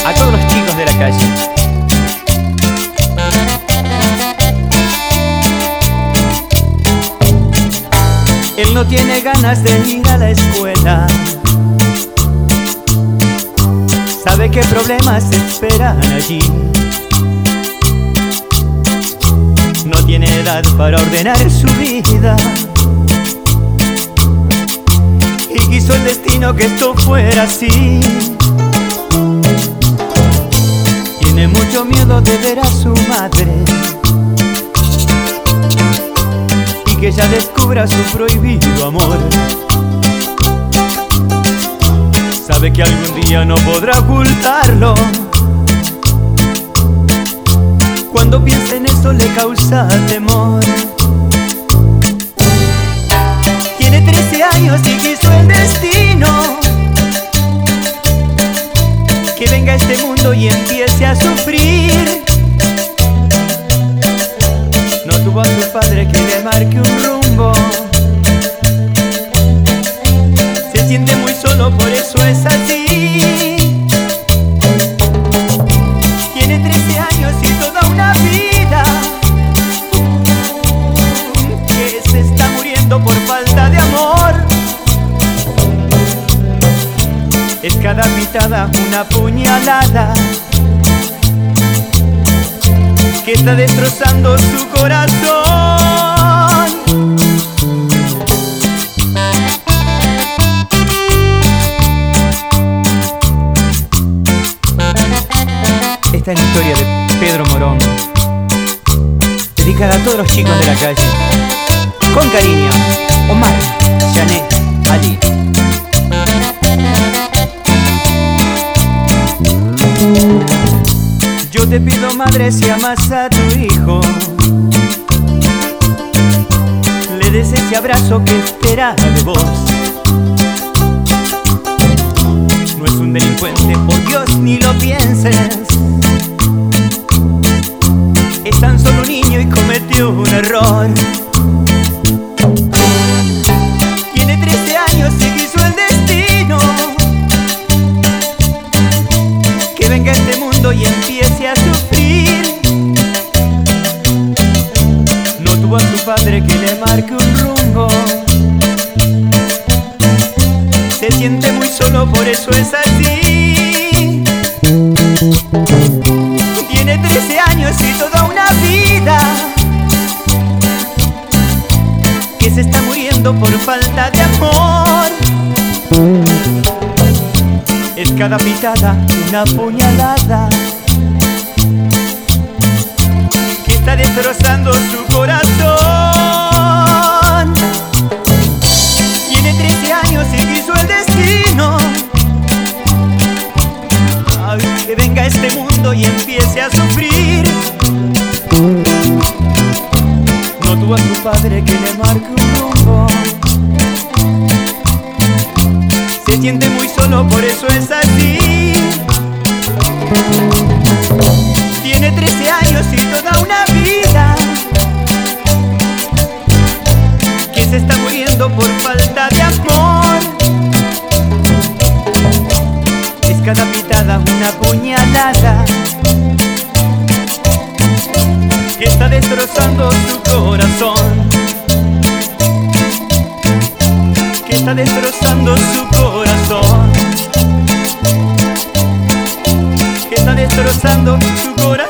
a todos los chicos de la calle. Él no tiene ganas de ir a la escuela, sabe qué problemas esperan allí. No tiene edad para ordenar su vida y quiso el destino que esto fuera así. Tiene mucho miedo de ver a su madre y que ella descubra su prohibido amor. Sabe que algún día no podrá ocultarlo. Cuando piensa en eso le causa temor. Tiene 13 años y quiso el destino que venga a este mundo y empiece a sufrir. No tuvo a su padre que le marque un rumbo. Se siente muy solo, por eso es así. Tiene 13 años y toda una vida que se está muriendo por falta de amor. Es cada pitada una puñalada que está destrozando su corazón. Esta es la historia de Pedro Morón, dedicada a todos los chicos de la calle. Con cariño, Omar, Janet, Ali. Yo te pido, madre, si amas a tu hijo, le des ese abrazo que espera de vos. No es un delincuente, por Dios, ni lo pienses. Es tan solo un niño y cometió un error. Tiene 13 años y quiso el destino que venga a este mundo y empiece a sufrir. No tuvo a su padre que le marque un rumbo. Se siente muy solo, por eso es así. Tiene 13 años y toda una vida que se está muriendo por falta de amor. Es cada pitada una puñalada que está destrozando su corazón. Tiene 13 años y quiso el destino que venga a este mundo y empiece a sufrir. No tuvo a su padre que le marque un rumbo. Se siente muy solo, por eso es así. Tiene 13 años y toda una vida que se está muriendo por falta de amor. Es cada pitada una puñalada que está destrozando su corazón. Que está destrozando su corazón. Que está destrozando su corazón.